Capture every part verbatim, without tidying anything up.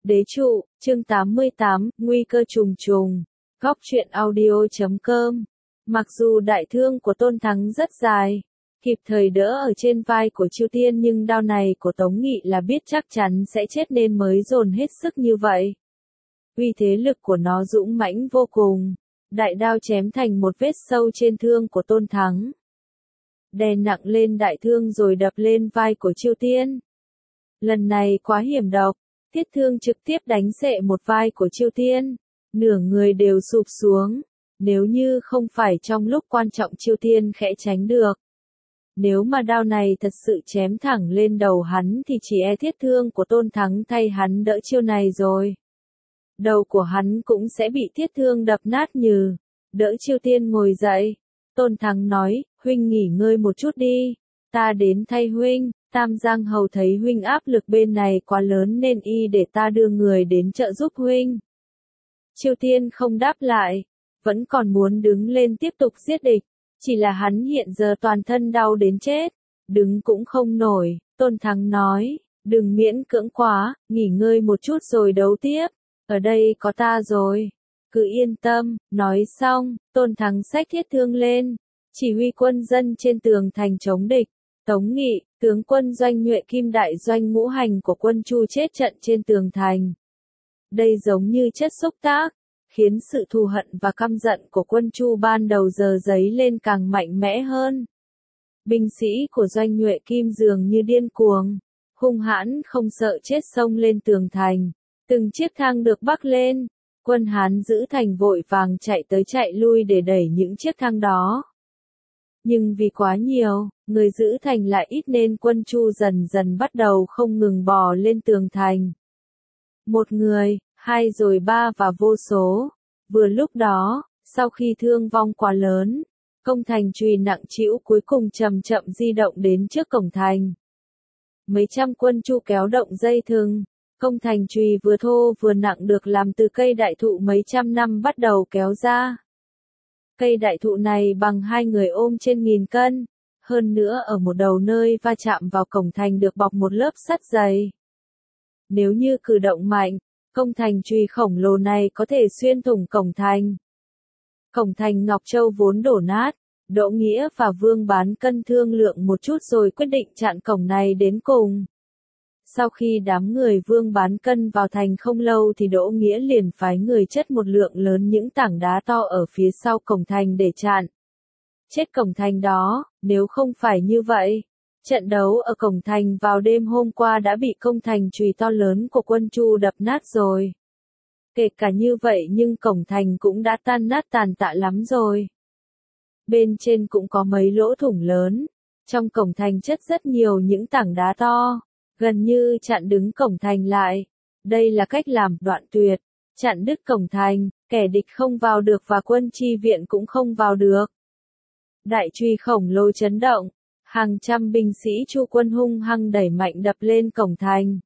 Đế trụ, chương tám mươi tám, nguy cơ trùng trùng. Góc truyện audio chấm com. Mặc dù đại thương của Tôn Thắng rất dài, kịp thời đỡ ở trên vai của Chiêu Tiên, nhưng đao này của Tống Nghị là biết chắc chắn sẽ chết nên mới dồn hết sức như vậy. Uy thế lực của nó dũng mãnh vô cùng, đại đao chém thành một vết sâu trên thương của Tôn Thắng, đè nặng lên đại thương rồi đập lên vai của Chiêu Tiên. Lần này quá hiểm độc, thiết thương trực tiếp đánh xệ một vai của Chiêu Tiên, nửa người đều sụp xuống. Nếu như không phải trong lúc quan trọng Chiêu Tiên khẽ tránh được, nếu mà đao này thật sự chém thẳng lên đầu hắn thì chỉ e thiết thương của Tôn Thắng thay hắn đỡ chiêu này rồi. Đầu của hắn cũng sẽ bị thiết thương đập nát nhừ. Đỡ Chiêu Tiên ngồi dậy, Tôn Thắng nói, huynh nghỉ ngơi một chút đi, ta đến thay huynh. Tam Giang Hầu thấy huynh áp lực bên này quá lớn nên y để ta đưa người đến trợ giúp huynh. Chiêu Tiên không đáp lại, vẫn còn muốn đứng lên tiếp tục giết địch, chỉ là hắn hiện giờ toàn thân đau đến chết, đứng cũng không nổi. Tôn Thắng nói, đừng miễn cưỡng quá, nghỉ ngơi một chút rồi đấu tiếp, ở đây có ta rồi, cứ yên tâm. Nói xong, Tôn Thắng xách thiết thương lên, chỉ huy quân dân trên tường thành chống địch. Tống Nghị, tướng quân doanh Nhuệ Kim đại doanh ngũ hành của quân Chu chết trận trên tường thành. Đây giống như chất xúc tác, khiến sự thù hận và căm giận của quân Chu ban đầu giờ dấy lên càng mạnh mẽ hơn. Binh sĩ của doanh Nhuệ Kim dường như điên cuồng, hung hãn không sợ chết xông lên tường thành. Từng chiếc thang được bắc lên, quân Hán giữ thành vội vàng chạy tới chạy lui để đẩy những chiếc thang đó. Nhưng vì quá nhiều, người giữ thành lại ít nên quân Chu dần dần bắt đầu không ngừng bò lên tường thành. Một người, hai rồi ba và vô số. Vừa lúc đó, sau khi thương vong quá lớn, công thành chùy nặng trĩu cuối cùng chậm chậm di động đến trước cổng thành. Mấy trăm quân Chu kéo động dây thừng, công thành chùy vừa thô vừa nặng được làm từ cây đại thụ mấy trăm năm bắt đầu kéo ra. Cây đại thụ này bằng hai người ôm trên nghìn cân, hơn nữa ở một đầu nơi va chạm vào cổng thành được bọc một lớp sắt dày. Nếu như cử động mạnh, công thành chùy khổng lồ này có thể xuyên thủng cổng thành. Cổng thành Ngọc Châu vốn đổ nát, Đỗ Nghĩa và Vương Bán Cân thương lượng một chút rồi quyết định chặn cổng này đến cùng. Sau khi đám người Vương Bán Cân vào thành không lâu thì Đỗ Nghĩa liền phái người chất một lượng lớn những tảng đá to ở phía sau cổng thành để chặn. Chết cổng thành đó, nếu không phải như vậy, trận đấu ở cổng thành vào đêm hôm qua đã bị công thành chùy to lớn của quân Chu đập nát rồi. Kể cả như vậy nhưng cổng thành cũng đã tan nát tàn tạ lắm rồi. Bên trên cũng có mấy lỗ thủng lớn, trong cổng thành chất rất nhiều những tảng đá to, gần như chặn đứng cổng thành lại. Đây là cách làm đoạn tuyệt, chặn đứt cổng thành, kẻ địch không vào được và quân chi viện cũng không vào được. Đại chùy khổng lồ chấn động, hàng trăm binh sĩ Chu quân hung hăng đẩy mạnh đập lên cổng thành.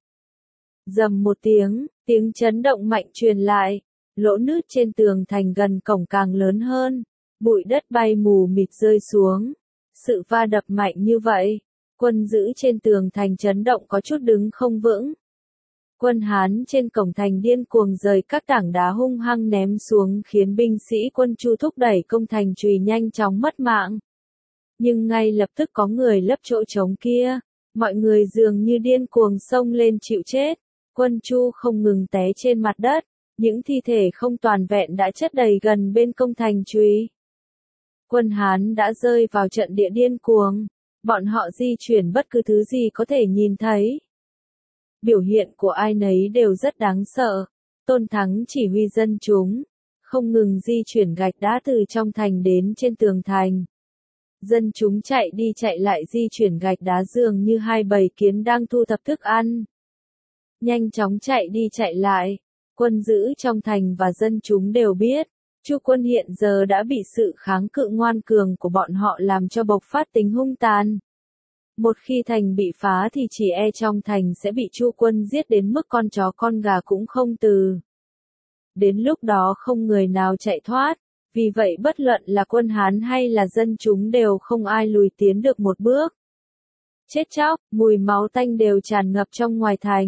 Rầm một tiếng, tiếng chấn động mạnh truyền lại, lỗ nứt trên tường thành gần cổng càng lớn hơn, bụi đất bay mù mịt rơi xuống. Sự va đập mạnh như vậy, quân giữ trên tường thành chấn động có chút đứng không vững. Quân Hán trên cổng thành điên cuồng rời các tảng đá hung hăng ném xuống khiến binh sĩ quân Chu thúc đẩy công thành chùy nhanh chóng mất mạng. Nhưng ngay lập tức có người lấp chỗ trống kia, mọi người dường như điên cuồng xông lên chịu chết. Quân Chu không ngừng té trên mặt đất, những thi thể không toàn vẹn đã chất đầy gần bên công thành chùy. Quân Hán đã rơi vào trận địa điên cuồng, bọn họ di chuyển bất cứ thứ gì có thể nhìn thấy. Biểu hiện của ai nấy đều rất đáng sợ. Tôn Thắng chỉ huy dân chúng, không ngừng di chuyển gạch đá từ trong thành đến trên tường thành. Dân chúng chạy đi chạy lại di chuyển gạch đá dường như hai bầy kiến đang thu thập thức ăn. Nhanh chóng chạy đi chạy lại, quân giữ trong thành và dân chúng đều biết, Chu quân hiện giờ đã bị sự kháng cự ngoan cường của bọn họ làm cho bộc phát tính hung tàn. Một khi thành bị phá thì chỉ e trong thành sẽ bị Chu quân giết đến mức con chó con gà cũng không từ. Đến lúc đó không người nào chạy thoát, vì vậy bất luận là quân Hán hay là dân chúng đều không ai lùi tiến được một bước. Chết chóc, mùi máu tanh đều tràn ngập trong ngoài thành.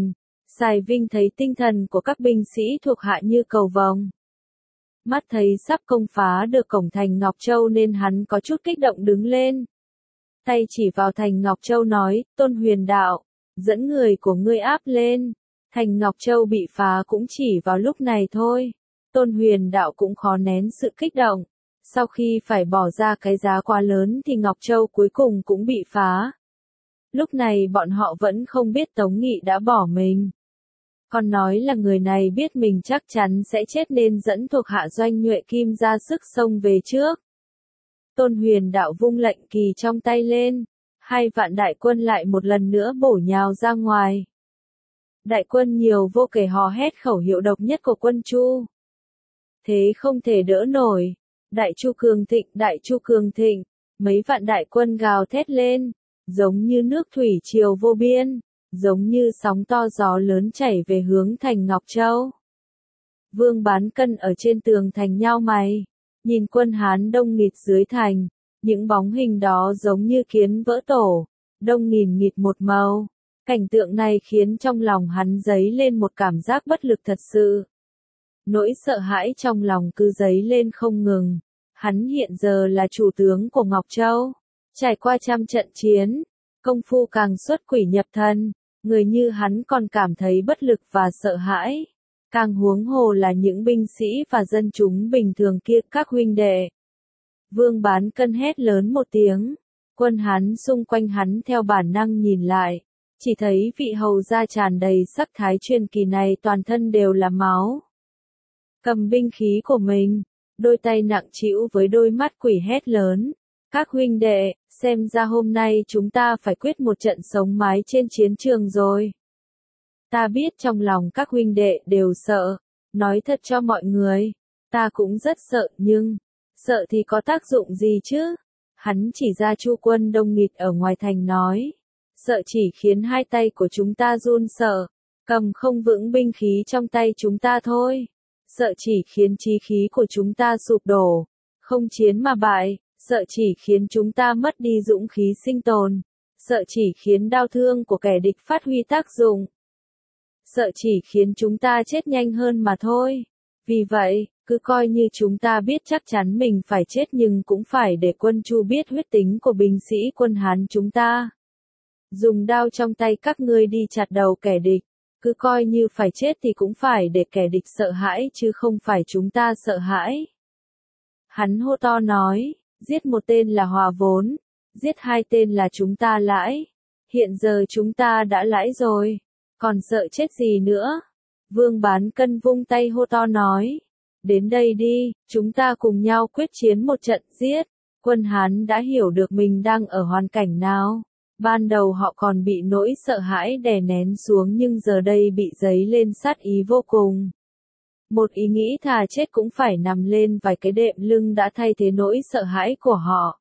Sài Vinh thấy tinh thần của các binh sĩ thuộc hạ như cầu vồng. Mắt thấy sắp công phá được cổng thành Ngọc Châu nên hắn có chút kích động đứng lên. Tay chỉ vào thành Ngọc Châu nói, Tôn Huyền Đạo, dẫn người của ngươi áp lên. Thành Ngọc Châu bị phá cũng chỉ vào lúc này thôi. Tôn Huyền Đạo cũng khó nén sự kích động. Sau khi phải bỏ ra cái giá quá lớn thì Ngọc Châu cuối cùng cũng bị phá. Lúc này bọn họ vẫn không biết Tống Nghị đã bỏ mình. Còn nói là người này biết mình chắc chắn sẽ chết nên dẫn thuộc hạ Doanh Nhuệ Kim ra sức xông về trước. Tôn Huyền Đạo vung lệnh kỳ trong tay lên, hai vạn đại quân lại một lần nữa bổ nhào ra ngoài. Đại quân nhiều vô kể hò hét khẩu hiệu độc nhất của quân Chu. Thế không thể đỡ nổi. Đại Chu cường thịnh, Đại Chu cường thịnh, mấy vạn đại quân gào thét lên, giống như nước thủy triều vô biên, giống như sóng to gió lớn chảy về hướng thành Ngọc Châu. Vương Bán Cân ở trên tường thành nhao mày, nhìn quân Hán đông nghịt dưới thành, những bóng hình đó giống như kiến vỡ tổ, đông nghìn nghịt một màu. Cảnh tượng này khiến trong lòng hắn dấy lên một cảm giác bất lực thật sự. Nỗi sợ hãi trong lòng cứ dấy lên không ngừng. Hắn hiện giờ là chủ tướng của Ngọc Châu. Trải qua trăm trận chiến, công phu càng xuất quỷ nhập thần, người như hắn còn cảm thấy bất lực và sợ hãi. Càng huống hồ là những binh sĩ và dân chúng bình thường kia các huynh đệ. Vương Bán Cân hét lớn một tiếng. Quân Hán xung quanh hắn theo bản năng nhìn lại. Chỉ thấy vị hầu gia tràn đầy sắc thái truyền kỳ này toàn thân đều là máu. Cầm binh khí của mình, đôi tay nặng trĩu với đôi mắt quỷ hét lớn. Các huynh đệ, xem ra hôm nay chúng ta phải quyết một trận sống mái trên chiến trường rồi. Ta biết trong lòng các huynh đệ đều sợ, nói thật cho mọi người, ta cũng rất sợ nhưng, sợ thì có tác dụng gì chứ? Hắn chỉ ra Chu quân đông nghịt ở ngoài thành nói. Sợ chỉ khiến hai tay của chúng ta run sợ, cầm không vững binh khí trong tay chúng ta thôi. Sợ chỉ khiến chí khí của chúng ta sụp đổ, không chiến mà bại, sợ chỉ khiến chúng ta mất đi dũng khí sinh tồn, sợ chỉ khiến đau thương của kẻ địch phát huy tác dụng. Sợ chỉ khiến chúng ta chết nhanh hơn mà thôi. Vì vậy, cứ coi như chúng ta biết chắc chắn mình phải chết nhưng cũng phải để quân Chu biết huyết tính của binh sĩ quân Hán chúng ta. Dùng đao trong tay các ngươi đi chặt đầu kẻ địch, cứ coi như phải chết thì cũng phải để kẻ địch sợ hãi chứ không phải chúng ta sợ hãi. Hắn hô to nói, giết một tên là hòa vốn, giết hai tên là chúng ta lãi. Hiện giờ chúng ta đã lãi rồi, còn sợ chết gì nữa? Vương Bán Cân vung tay hô to nói, đến đây đi, chúng ta cùng nhau quyết chiến một trận giết. Quân Hán đã hiểu được mình đang ở hoàn cảnh nào. Ban đầu họ còn bị nỗi sợ hãi đè nén xuống nhưng giờ đây bị dấy lên sát ý vô cùng. Một ý nghĩ thà chết cũng phải nằm lên vài cái đệm lưng đã thay thế nỗi sợ hãi của họ.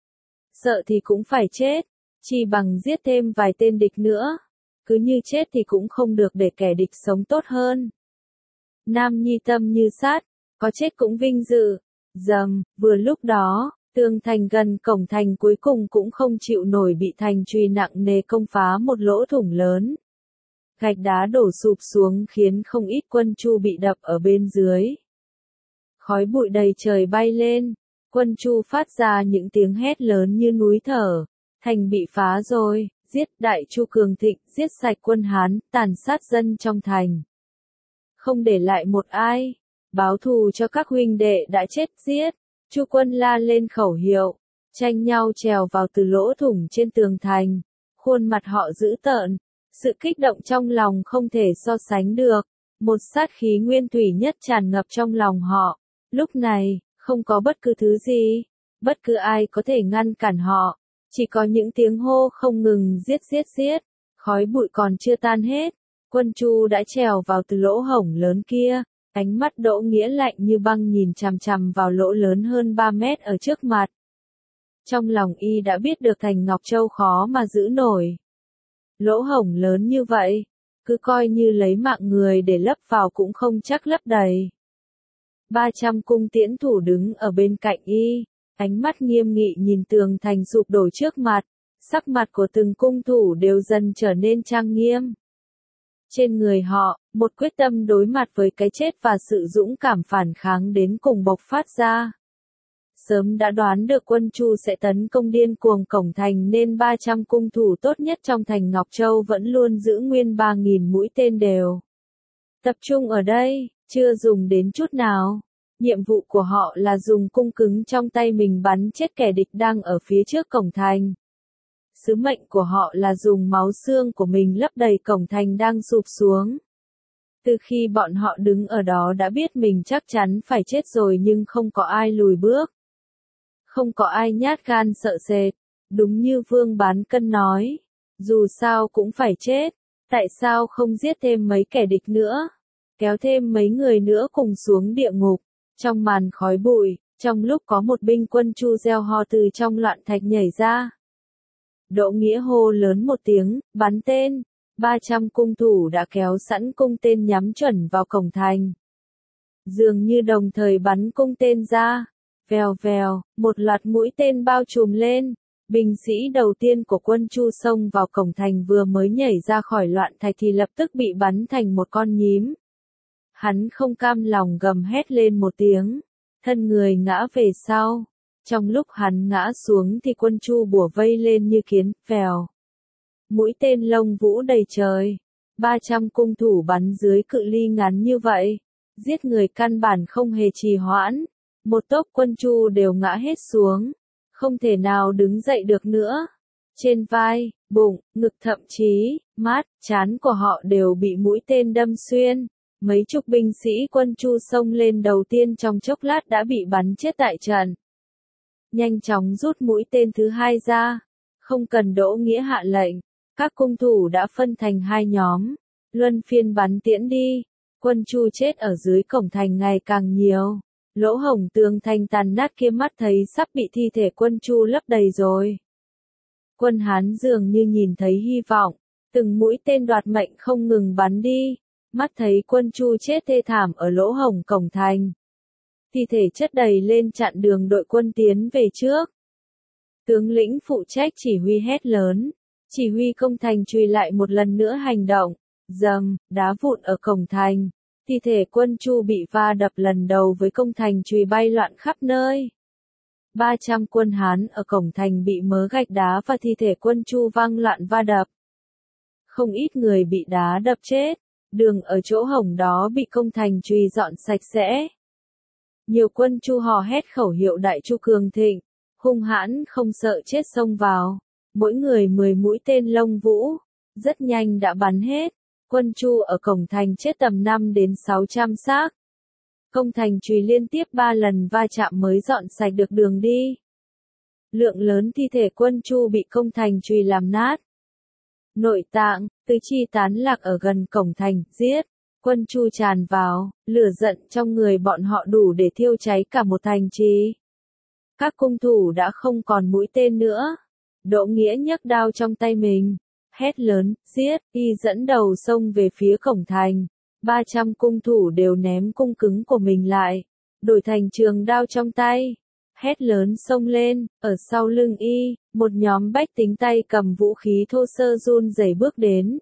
Sợ thì cũng phải chết, chỉ bằng giết thêm vài tên địch nữa. Cứ như chết thì cũng không được để kẻ địch sống tốt hơn. Nam nhi tâm như sát, có chết cũng vinh dự. Dầm, vừa lúc đó, tường thành gần cổng thành cuối cùng cũng không chịu nổi bị thành truy nặng nề công phá một lỗ thủng lớn. Gạch đá đổ sụp xuống khiến không ít quân Chu bị đập ở bên dưới. Khói bụi đầy trời bay lên, quân Chu phát ra những tiếng hét lớn như núi thở. Thành bị phá rồi, giết Đại Chu cường thịnh, giết sạch quân Hán, tàn sát dân trong thành. Không để lại một ai, báo thù cho các huynh đệ đã chết giết. Chu quân la lên khẩu hiệu, tranh nhau trèo vào từ lỗ thủng trên tường thành, khuôn mặt họ dữ tợn, sự kích động trong lòng không thể so sánh được, một sát khí nguyên thủy nhất tràn ngập trong lòng họ. Lúc này, không có bất cứ thứ gì, bất cứ ai có thể ngăn cản họ, chỉ có những tiếng hô không ngừng giết giết giết, khói bụi còn chưa tan hết, quân Chu đã trèo vào từ lỗ hổng lớn kia. Ánh mắt Đỗ Nghĩa lạnh như băng nhìn chằm chằm vào lỗ lớn hơn ba mét ở trước mặt. Trong lòng y đã biết được thành Ngọc Châu khó mà giữ nổi. Lỗ hổng lớn như vậy, cứ coi như lấy mạng người để lấp vào cũng không chắc lấp đầy. ba trăm cung tiễn thủ đứng ở bên cạnh y, ánh mắt nghiêm nghị nhìn tường thành sụp đổ trước mặt, sắc mặt của từng cung thủ đều dần trở nên trang nghiêm. Trên người họ, một quyết tâm đối mặt với cái chết và sự dũng cảm phản kháng đến cùng bộc phát ra. Sớm đã đoán được quân Chu sẽ tấn công điên cuồng cổng thành nên ba trăm cung thủ tốt nhất trong thành Ngọc Châu vẫn luôn giữ nguyên ba nghìn mũi tên đều. Tập trung ở đây, chưa dùng đến chút nào. Nhiệm vụ của họ là dùng cung cứng trong tay mình bắn chết kẻ địch đang ở phía trước cổng thành. Sứ mệnh của họ là dùng máu xương của mình lấp đầy cổng thành đang sụp xuống. Từ khi bọn họ đứng ở đó đã biết mình chắc chắn phải chết rồi nhưng không có ai lùi bước. Không có ai nhát gan sợ sệt. Đúng như Vương Bán Cân nói. Dù sao cũng phải chết. Tại sao không giết thêm mấy kẻ địch nữa? Kéo thêm mấy người nữa cùng xuống địa ngục. Trong màn khói bụi, trong lúc có một binh quân Chu reo ho từ trong loạn thạch nhảy ra. Đỗ Nghĩa hô lớn một tiếng, bắn tên. ba trăm cung thủ đã kéo sẵn cung tên nhắm chuẩn vào cổng thành. Dường như đồng thời bắn cung tên ra. Vèo vèo, một loạt mũi tên bao trùm lên. Binh sĩ đầu tiên của quân Chu xông vào cổng thành vừa mới nhảy ra khỏi loạn thạch thì lập tức bị bắn thành một con nhím. Hắn không cam lòng gầm hét lên một tiếng. Thân người ngã về sau. Trong lúc hắn ngã xuống thì quân Chu bủa vây lên như kiến, vèo. Mũi tên lông vũ đầy trời. ba trăm cung thủ bắn dưới cự ly ngắn như vậy. Giết người căn bản không hề trì hoãn. Một tốp quân Chu đều ngã hết xuống. Không thể nào đứng dậy được nữa. Trên vai, bụng, ngực thậm chí, mắt, trán của họ đều bị mũi tên đâm xuyên. Mấy chục binh sĩ quân Chu xông lên đầu tiên trong chốc lát đã bị bắn chết tại trận. Nhanh chóng rút mũi tên thứ hai ra. Không cần Đỗ Nghĩa hạ lệnh. Các cung thủ đã phân thành hai nhóm. Luân phiên bắn tiễn đi. Quân Chu chết ở dưới cổng thành ngày càng nhiều. Lỗ hổng tường thành tàn nát kia mắt thấy sắp bị thi thể quân Chu lấp đầy rồi. Quân Hán dường như nhìn thấy hy vọng. Từng mũi tên đoạt mệnh không ngừng bắn đi. Mắt thấy quân Chu chết thê thảm ở lỗ hổng cổng thành. Thi thể chất đầy lên chặn đường đội quân tiến về trước. Tướng lĩnh phụ trách chỉ huy hét lớn. Chỉ huy công thành chùi lại một lần nữa hành động. Dầm, đá vụn ở cổng thành. Thi thể quân Chu bị va đập lần đầu với công thành chùi bay loạn khắp nơi. ba trăm quân Hán ở cổng thành bị mớ gạch đá và thi thể quân Chu văng loạn va đập. Không ít người bị đá đập chết. Đường ở chỗ hổng đó bị công thành chùi dọn sạch sẽ. Nhiều quân Chu hò hét khẩu hiệu Đại Chu cường thịnh, hung hãn không sợ chết xông vào. Mỗi người mười mũi tên lông vũ, rất nhanh đã bắn hết. Quân Chu ở cổng thành chết tầm năm đến sáu trăm xác. Công thành chùi liên tiếp ba lần va chạm mới dọn sạch được đường đi. Lượng lớn thi thể quân Chu bị công thành chùi làm nát. Nội tạng, tứ chi tán lạc ở gần cổng thành, giết. Quân Chu tràn vào, lửa giận trong người bọn họ đủ để thiêu cháy cả một thành trì. Các cung thủ đã không còn mũi tên nữa. Đỗ Nghĩa nhấc đao trong tay mình, hét lớn, giết, y dẫn đầu xông về phía cổng thành. ba trăm cung thủ đều ném cung cứng của mình lại, đổi thành trường đao trong tay. Hét lớn xông lên, ở sau lưng y, một nhóm bách tính tay cầm vũ khí thô sơ run rẩy bước đến.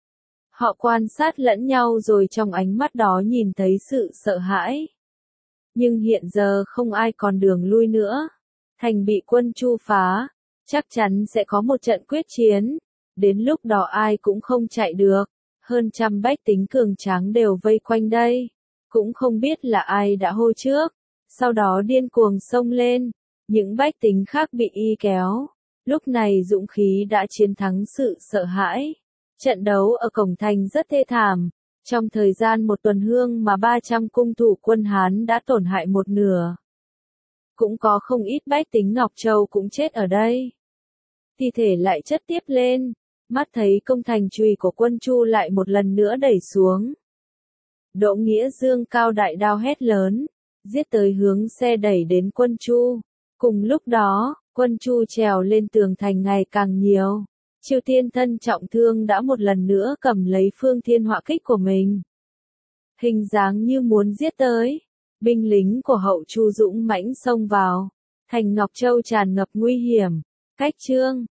Họ quan sát lẫn nhau rồi trong ánh mắt đó nhìn thấy sự sợ hãi. Nhưng hiện giờ không ai còn đường lui nữa. Thành bị quân Chu phá, chắc chắn sẽ có một trận quyết chiến. Đến lúc đó ai cũng không chạy được. Hơn trăm bách tính cường tráng đều vây quanh đây. Cũng không biết là ai đã hô trước. Sau đó điên cuồng xông lên. Những bách tính khác bị y kéo. Lúc này dũng khí đã chiến thắng sự sợ hãi. Trận đấu ở cổng thành rất thê thảm. Trong thời gian một tuần hương mà ba trăm cung thủ quân Hán đã tổn hại một nửa. Cũng có không ít bách tính Ngọc Châu cũng chết ở đây. Thi thể lại chất tiếp lên. Mắt thấy công thành chùy của quân Chu lại một lần nữa đẩy xuống. Đỗ Nghĩa dương cao đại đao hét lớn. Giết tới hướng xe đẩy đến quân Chu. Cùng lúc đó, quân Chu trèo lên tường thành ngày càng nhiều. Triều Tiên thân trọng thương đã một lần nữa cầm lấy phương thiên họa kích của mình. Hình dáng như muốn giết tới. Binh lính của hậu Chu dũng mãnh xông vào. Thành Ngọc Châu tràn ngập nguy hiểm. Cách Trương,